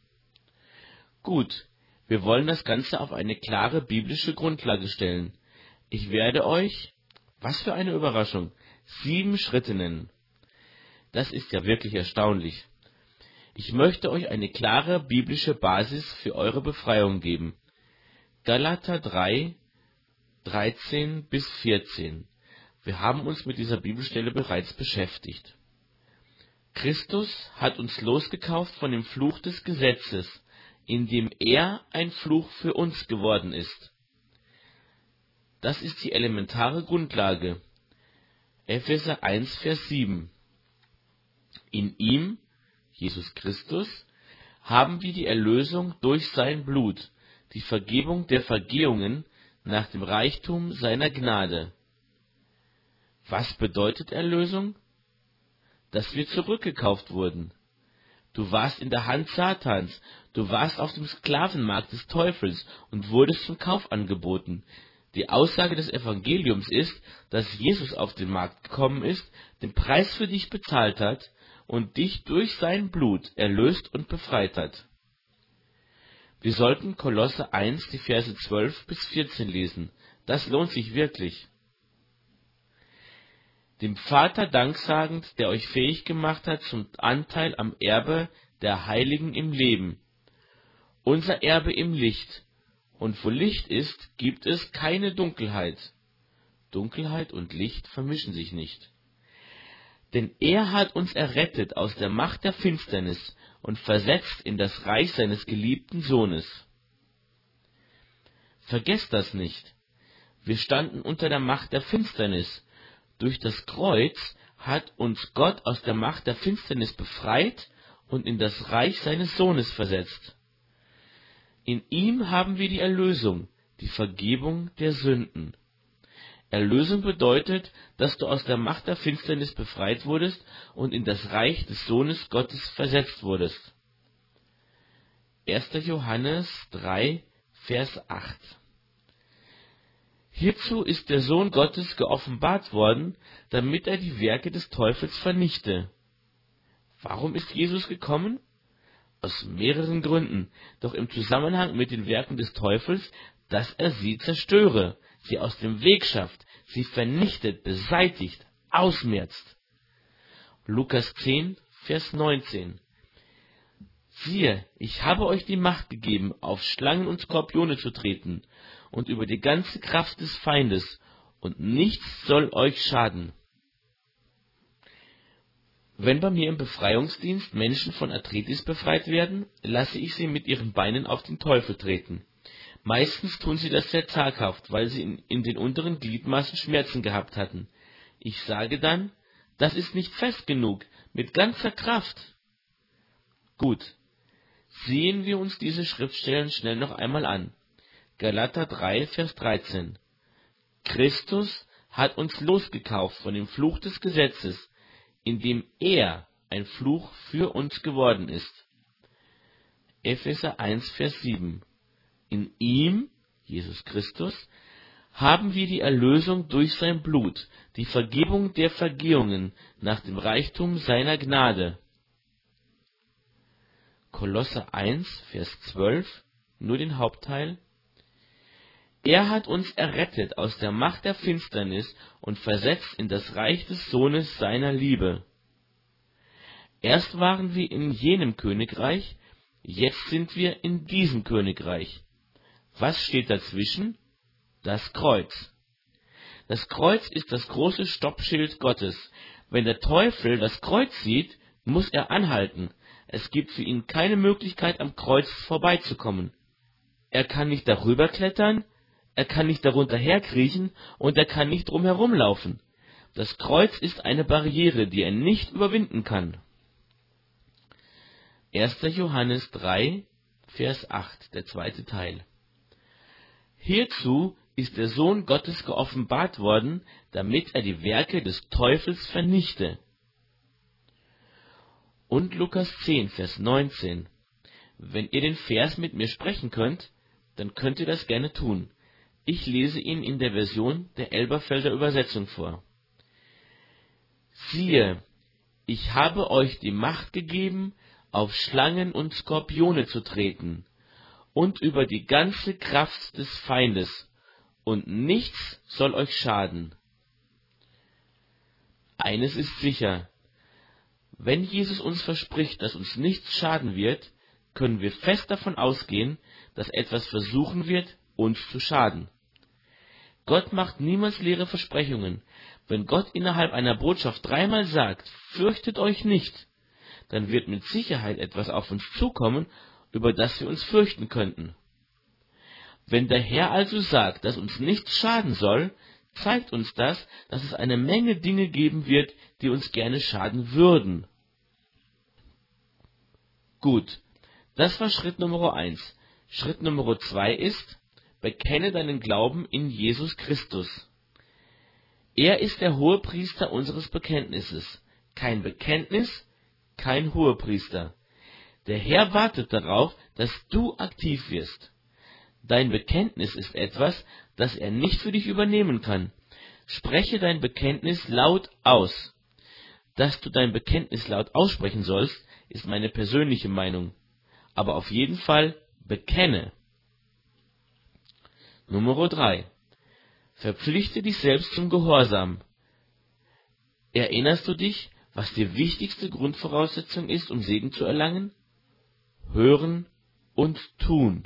Gut, wir wollen das Ganze auf eine klare biblische Grundlage stellen. Ich werde euch, was für eine Überraschung, 7 Schritte nennen. Das ist ja wirklich erstaunlich. Ich möchte euch eine klare biblische Basis für eure Befreiung geben. Galater 3, 13 bis 14. Wir haben uns mit dieser Bibelstelle bereits beschäftigt. Christus hat uns losgekauft von dem Fluch des Gesetzes, indem er ein Fluch für uns geworden ist. Das ist die elementare Grundlage. Epheser 1, Vers 7. In ihm, Jesus Christus, haben wir die Erlösung durch sein Blut, die Vergebung der Vergehungen nach dem Reichtum seiner Gnade. Was bedeutet Erlösung? Dass wir zurückgekauft wurden. Du warst in der Hand Satans, du warst auf dem Sklavenmarkt des Teufels und wurdest zum Kauf angeboten. Die Aussage des Evangeliums ist, dass Jesus auf den Markt gekommen ist, den Preis für dich bezahlt hat und dich durch sein Blut erlöst und befreit hat. Wir sollten Kolosser 1, die Verse 12 bis 14 lesen. Das lohnt sich wirklich. Dem Vater danksagend, der euch fähig gemacht hat zum Anteil am Erbe der Heiligen im Leben. Unser Erbe im Licht. Und wo Licht ist, gibt es keine Dunkelheit. Dunkelheit und Licht vermischen sich nicht. Denn er hat uns errettet aus der Macht der Finsternis und versetzt in das Reich seines geliebten Sohnes. Vergesst das nicht. Wir standen unter der Macht der Finsternis. Durch das Kreuz hat uns Gott aus der Macht der Finsternis befreit und in das Reich seines Sohnes versetzt. In ihm haben wir die Erlösung, die Vergebung der Sünden. Erlösung bedeutet, dass du aus der Macht der Finsternis befreit wurdest und in das Reich des Sohnes Gottes versetzt wurdest. 1. Johannes 3, Vers 8. Hierzu ist der Sohn Gottes geoffenbart worden, damit er die Werke des Teufels vernichte. Warum ist Jesus gekommen? Aus mehreren Gründen, doch im Zusammenhang mit den Werken des Teufels, dass er sie zerstöre, sie aus dem Weg schafft, sie vernichtet, beseitigt, ausmerzt. Lukas 10, Vers 19. Siehe, ich habe euch die Macht gegeben, auf Schlangen und Skorpione zu treten und über die ganze Kraft des Feindes, und nichts soll euch schaden. Wenn bei mir im Befreiungsdienst Menschen von Arthritis befreit werden, lasse ich sie mit ihren Beinen auf den Teufel treten. Meistens tun sie das sehr zaghaft, weil sie in den unteren Gliedmaßen Schmerzen gehabt hatten. Ich sage dann, das ist nicht fest genug, mit ganzer Kraft. Gut, sehen wir uns diese Schriftstellen schnell noch einmal an. Galater 3, Vers 13. Christus hat uns losgekauft von dem Fluch des Gesetzes, indem er ein Fluch für uns geworden ist. Epheser 1, Vers 7. In ihm, Jesus Christus, haben wir die Erlösung durch sein Blut, die Vergebung der Vergehungen nach dem Reichtum seiner Gnade. Kolosser 1, Vers 12, nur den Hauptteil. Er hat uns errettet aus der Macht der Finsternis und versetzt in das Reich des Sohnes seiner Liebe. Erst waren wir in jenem Königreich, Jetzt sind wir in diesem Königreich. Was steht dazwischen? Das Kreuz. Das Kreuz ist das große Stoppschild Gottes. Wenn der Teufel das Kreuz sieht, muss er anhalten. Es gibt für ihn keine Möglichkeit, am Kreuz vorbeizukommen. Er kann nicht darüber klettern, er kann nicht darunter herkriechen und er kann nicht drumherum laufen. Das Kreuz ist eine Barriere, die er nicht überwinden kann. 1. Johannes 3, Vers 8, der zweite Teil. Hierzu ist der Sohn Gottes geoffenbart worden, damit er die Werke des Teufels vernichte. Und Lukas 10, Vers 19. Wenn ihr den Vers mit mir sprechen könnt, dann könnt ihr das gerne tun. Ich lese ihn in der Version der Elberfelder Übersetzung vor. Siehe, ich habe euch die Macht gegeben, auf Schlangen und Skorpione zu treten, und über die ganze Kraft des Feindes, und nichts soll euch schaden. Eines ist sicher, wenn Jesus uns verspricht, dass uns nichts schaden wird, können wir fest davon ausgehen, dass etwas versuchen wird, uns zu schaden. Gott macht niemals leere Versprechungen. Wenn Gott innerhalb einer Botschaft dreimal sagt, fürchtet euch nicht, dann wird mit Sicherheit etwas auf uns zukommen, über das wir uns fürchten könnten. Wenn der Herr also sagt, dass uns nichts schaden soll, zeigt uns das, dass es eine Menge Dinge geben wird, die uns gerne schaden würden. Gut, das war Schritt Nummer 1. Schritt Nummer 2 ist, bekenne deinen Glauben in Jesus Christus. Er ist der Hohepriester unseres Bekenntnisses. Kein Bekenntnis, kein Hohepriester. Der Herr wartet darauf, dass du aktiv wirst. Dein Bekenntnis ist etwas, das er nicht für dich übernehmen kann. Spreche dein Bekenntnis laut aus. Dass du dein Bekenntnis laut aussprechen sollst, ist meine persönliche Meinung. Aber auf jeden Fall bekenne. Nummer 3. Verpflichte dich selbst zum Gehorsam. Erinnerst du dich, was die wichtigste Grundvoraussetzung ist, um Segen zu erlangen? Hören und tun.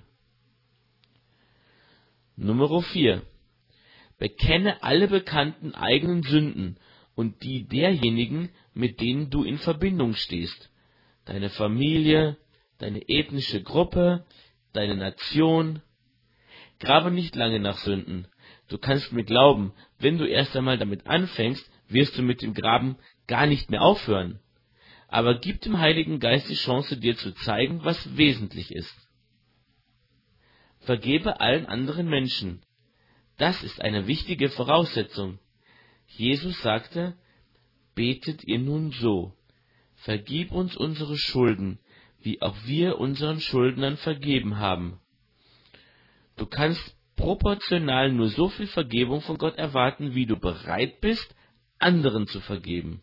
Nummer 4. Bekenne alle bekannten eigenen Sünden und die derjenigen, mit denen du in Verbindung stehst. Deine Familie, deine ethnische Gruppe, deine Nation. Grabe nicht lange nach Sünden. Du kannst mir glauben, wenn du erst einmal damit anfängst, wirst du mit dem Graben gar nicht mehr aufhören. Aber gib dem Heiligen Geist die Chance, dir zu zeigen, was wesentlich ist. Vergebe allen anderen Menschen. Das ist eine wichtige Voraussetzung. Jesus sagte, betet ihr nun so, vergib uns unsere Schulden, wie auch wir unseren Schuldnern vergeben haben. Du kannst proportional nur so viel Vergebung von Gott erwarten, wie du bereit bist, anderen zu vergeben.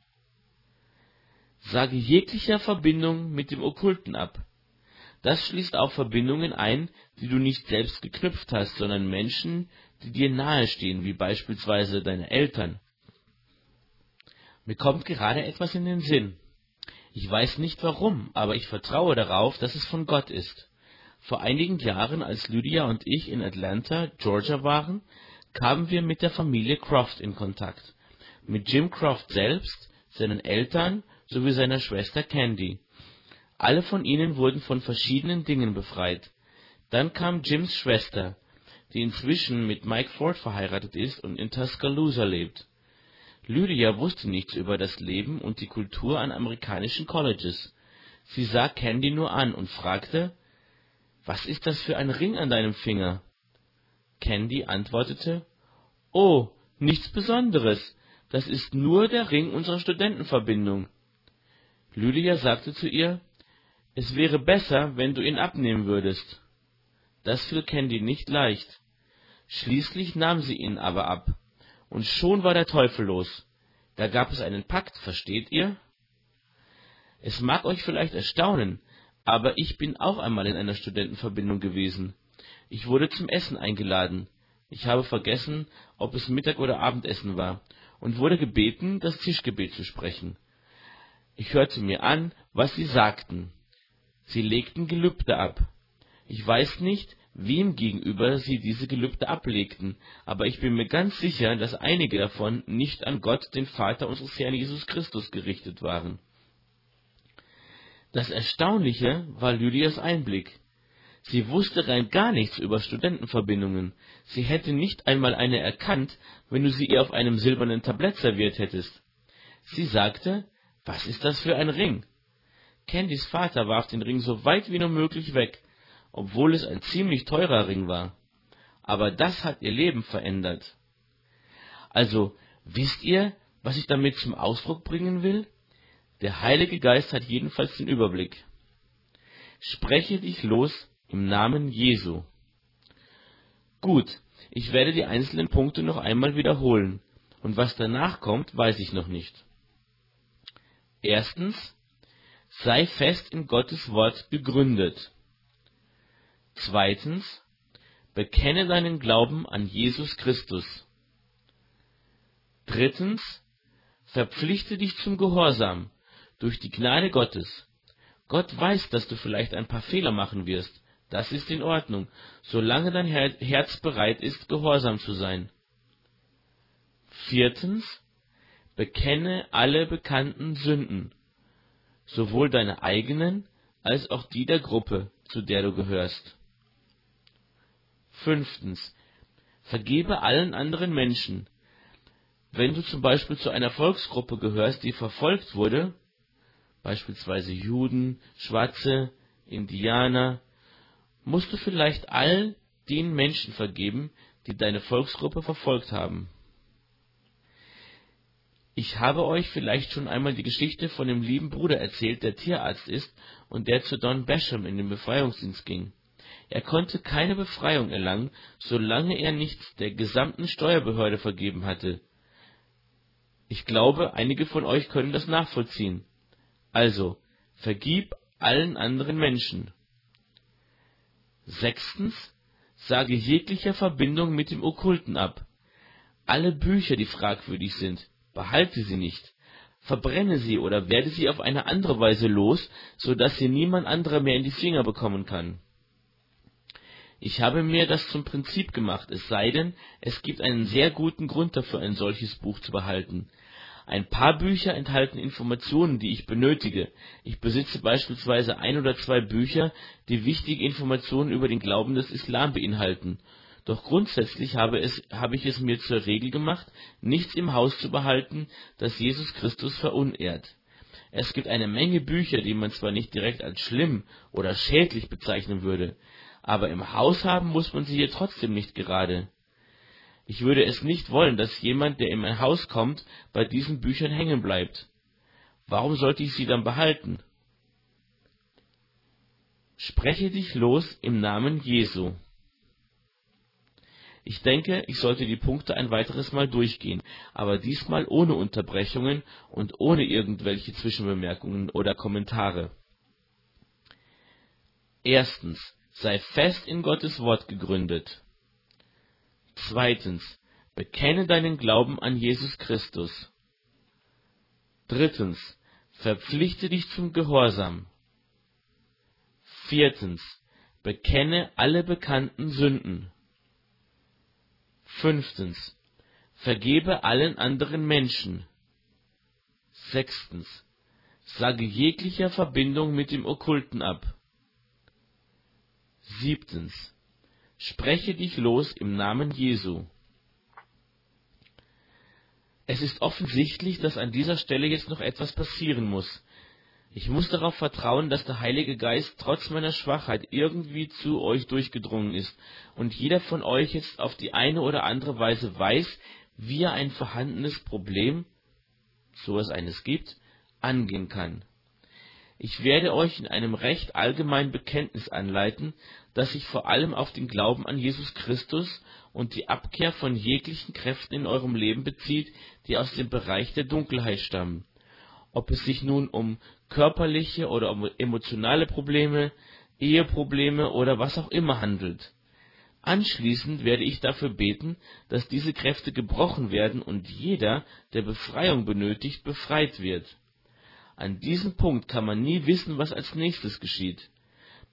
Sage jeglicher Verbindung mit dem Okkulten ab. Das schließt auch Verbindungen ein, die du nicht selbst geknüpft hast, sondern Menschen, die dir nahestehen, wie beispielsweise deine Eltern. Mir kommt gerade etwas in den Sinn. Ich weiß nicht warum, aber ich vertraue darauf, dass es von Gott ist. Vor einigen Jahren, als Lydia und ich in Atlanta, Georgia waren, kamen wir mit der Familie Croft in Kontakt. Mit Jim Croft selbst, seinen Eltern sowie seiner Schwester Candy. Alle von ihnen wurden von verschiedenen Dingen befreit. Dann kam Jims Schwester, die inzwischen mit Mike Ford verheiratet ist und in Tuscaloosa lebt. Lydia wusste nichts über das Leben und die Kultur an amerikanischen Colleges. Sie sah Candy nur an und fragte, »Was ist das für ein Ring an deinem Finger?« Candy antwortete, »Oh, nichts Besonderes. Das ist nur der Ring unserer Studentenverbindung.« Lydia sagte zu ihr, »Es wäre besser, wenn du ihn abnehmen würdest.« Das fiel Candy nicht leicht. Schließlich nahm sie ihn aber ab. Und schon war der Teufel los. Da gab es einen Pakt, versteht ihr? Es mag euch vielleicht erstaunen, aber ich bin auch einmal in einer Studentenverbindung gewesen. Ich wurde zum Essen eingeladen. Ich habe vergessen, ob es Mittag- oder Abendessen war, und wurde gebeten, das Tischgebet zu sprechen. Ich hörte mir an, was sie sagten. Sie legten Gelübde ab. Ich weiß nicht, wem gegenüber sie diese Gelübde ablegten, aber ich bin mir ganz sicher, dass einige davon nicht an Gott, den Vater unseres Herrn Jesus Christus, gerichtet waren. Das Erstaunliche war Lydias Einblick. Sie wusste rein gar nichts über Studentenverbindungen. Sie hätte nicht einmal eine erkannt, wenn du sie ihr auf einem silbernen Tablett serviert hättest. Sie sagte, was ist das für ein Ring? Candys Vater warf den Ring so weit wie nur möglich weg, obwohl es ein ziemlich teurer Ring war. Aber das hat ihr Leben verändert. Also, wisst ihr, was ich damit zum Ausdruck bringen will? Der Heilige Geist hat jedenfalls den Überblick. Spreche dich los im Namen Jesu. Gut, ich werde die einzelnen Punkte noch einmal wiederholen. Und was danach kommt, weiß ich noch nicht. Erstens, sei fest in Gottes Wort gegründet. Zweitens, bekenne deinen Glauben an Jesus Christus. Drittens, verpflichte dich zum Gehorsam durch die Gnade Gottes. Gott weiß, dass du vielleicht ein paar Fehler machen wirst. Das ist in Ordnung, solange dein Herz bereit ist, gehorsam zu sein. Viertens, bekenne alle bekannten Sünden, sowohl deine eigenen als auch die der Gruppe, zu der du gehörst. Fünftens, vergebe allen anderen Menschen. Wenn du zum Beispiel zu einer Volksgruppe gehörst, die verfolgt wurde, beispielsweise Juden, Schwarze, Indianer, musst du vielleicht all den Menschen vergeben, die deine Volksgruppe verfolgt haben. Ich habe euch vielleicht schon einmal die Geschichte von dem lieben Bruder erzählt, der Tierarzt ist und der zu Don Basham in den Befreiungsdienst ging. Er konnte keine Befreiung erlangen, solange er nicht der gesamten Steuerbehörde vergeben hatte. Ich glaube, einige von euch können das nachvollziehen. Also, vergib allen anderen Menschen. Sechstens, sage jeglicher Verbindung mit dem Okkulten ab. Alle Bücher, die fragwürdig sind, behalte sie nicht. Verbrenne sie oder werde sie auf eine andere Weise los, so dass sie niemand anderer mehr in die Finger bekommen kann. Ich habe mir das zum Prinzip gemacht, es sei denn, es gibt einen sehr guten Grund dafür, ein solches Buch zu behalten. Ein paar Bücher enthalten Informationen, die ich benötige. Ich besitze beispielsweise 1 oder 2 Bücher, die wichtige Informationen über den Glauben des Islam beinhalten. Doch grundsätzlich habe ich es mir zur Regel gemacht, nichts im Haus zu behalten, das Jesus Christus verunehrt. Es gibt eine Menge Bücher, die man zwar nicht direkt als schlimm oder schädlich bezeichnen würde, aber im Haus haben muss man sie hier trotzdem nicht gerade. Ich würde es nicht wollen, dass jemand, der in mein Haus kommt, bei diesen Büchern hängen bleibt. Warum sollte ich sie dann behalten? Spreche dich los im Namen Jesu. Ich denke, ich sollte die Punkte ein weiteres Mal durchgehen, aber diesmal ohne Unterbrechungen und ohne irgendwelche Zwischenbemerkungen oder Kommentare. Erstens, sei fest in Gottes Wort gegründet. Zweitens, bekenne deinen Glauben an Jesus Christus. Drittens, verpflichte dich zum Gehorsam. Viertens, bekenne alle bekannten Sünden. Fünftens, vergebe allen anderen Menschen. Sechstens, sage jeglicher Verbindung mit dem Okkulten ab. Siebtens, spreche dich los im Namen Jesu. Es ist offensichtlich, dass an dieser Stelle jetzt noch etwas passieren muss. Ich muss darauf vertrauen, dass der Heilige Geist trotz meiner Schwachheit irgendwie zu euch durchgedrungen ist und jeder von euch jetzt auf die eine oder andere Weise weiß, wie er ein vorhandenes Problem, so es eines gibt, angehen kann. Ich werde euch in einem recht allgemeinen Bekenntnis anleiten, das sich vor allem auf den Glauben an Jesus Christus und die Abkehr von jeglichen Kräften in eurem Leben bezieht, die aus dem Bereich der Dunkelheit stammen. Ob es sich nun um körperliche oder um emotionale Probleme, Eheprobleme oder was auch immer handelt. Anschließend werde ich dafür beten, dass diese Kräfte gebrochen werden und jeder, der Befreiung benötigt, befreit wird. An diesem Punkt kann man nie wissen, was als nächstes geschieht.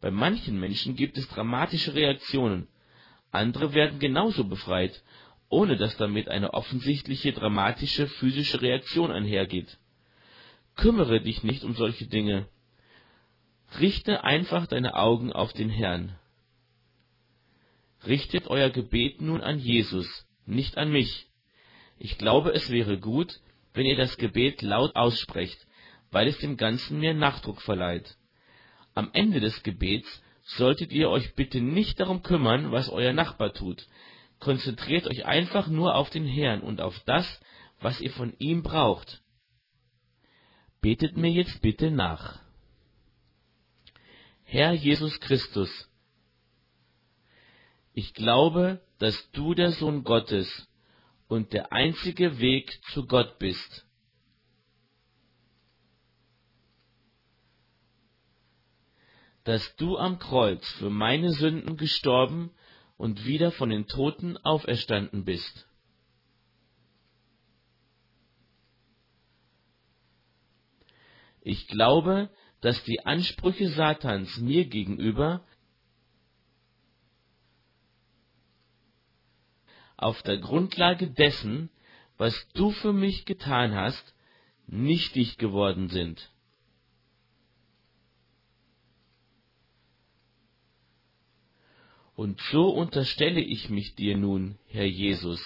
Bei manchen Menschen gibt es dramatische Reaktionen, andere werden genauso befreit, ohne dass damit eine offensichtliche dramatische physische Reaktion einhergeht. Kümmere dich nicht um solche Dinge. Richte einfach deine Augen auf den Herrn. Richtet euer Gebet nun an Jesus, nicht an mich. Ich glaube, es wäre gut, wenn ihr das Gebet laut aussprecht, weil es dem Ganzen mehr Nachdruck verleiht. Am Ende des Gebets solltet ihr euch bitte nicht darum kümmern, was euer Nachbar tut. Konzentriert euch einfach nur auf den Herrn und auf das, was ihr von ihm braucht. Betet mir jetzt bitte nach. Herr Jesus Christus, ich glaube, dass du der Sohn Gottes und der einzige Weg zu Gott bist. Dass du am Kreuz für meine Sünden gestorben und wieder von den Toten auferstanden bist. Ich glaube, dass die Ansprüche Satans mir gegenüber auf der Grundlage dessen, was du für mich getan hast, nichtig geworden sind. Und so unterstelle ich mich dir nun, Herr Jesus.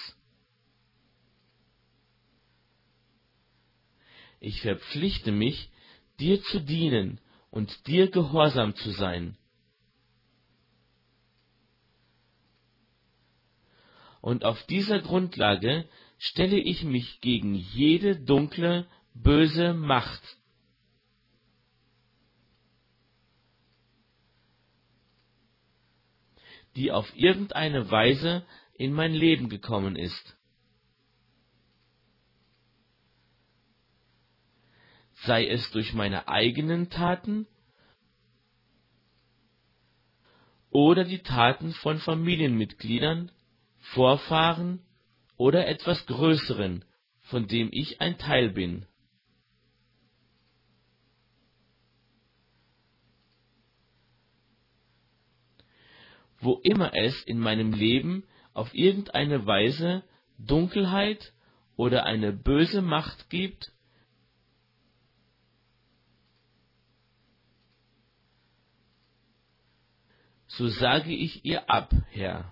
Ich verpflichte mich, dir zu dienen und dir gehorsam zu sein. Und auf dieser Grundlage stelle ich mich gegen jede dunkle, böse Macht, die auf irgendeine Weise in mein Leben gekommen ist. Sei es durch meine eigenen Taten oder die Taten von Familienmitgliedern, Vorfahren oder etwas Größeren, von dem ich ein Teil bin. Wo immer es in meinem Leben auf irgendeine Weise Dunkelheit oder eine böse Macht gibt, so sage ich ihr ab, Herr.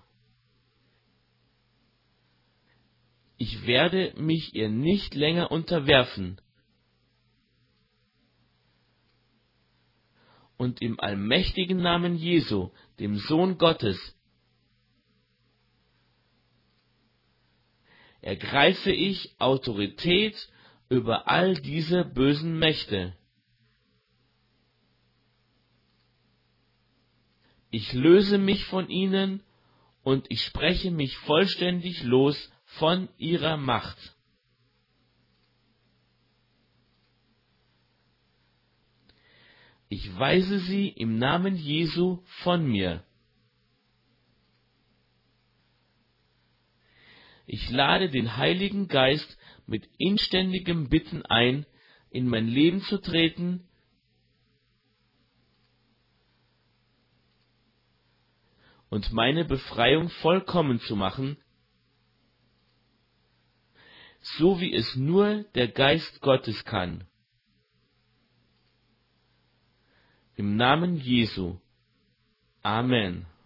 Ich werde mich ihr nicht länger unterwerfen. Und im allmächtigen Namen Jesu, dem Sohn Gottes, ergreife ich Autorität über all diese bösen Mächte. Ich löse mich von ihnen und ich spreche mich vollständig los von ihrer Macht. Ich weise sie im Namen Jesu von mir. Ich lade den Heiligen Geist mit inständigem Bitten ein, in mein Leben zu treten und meine Befreiung vollkommen zu machen, so wie es nur der Geist Gottes kann. Im Namen Jesu. Amen.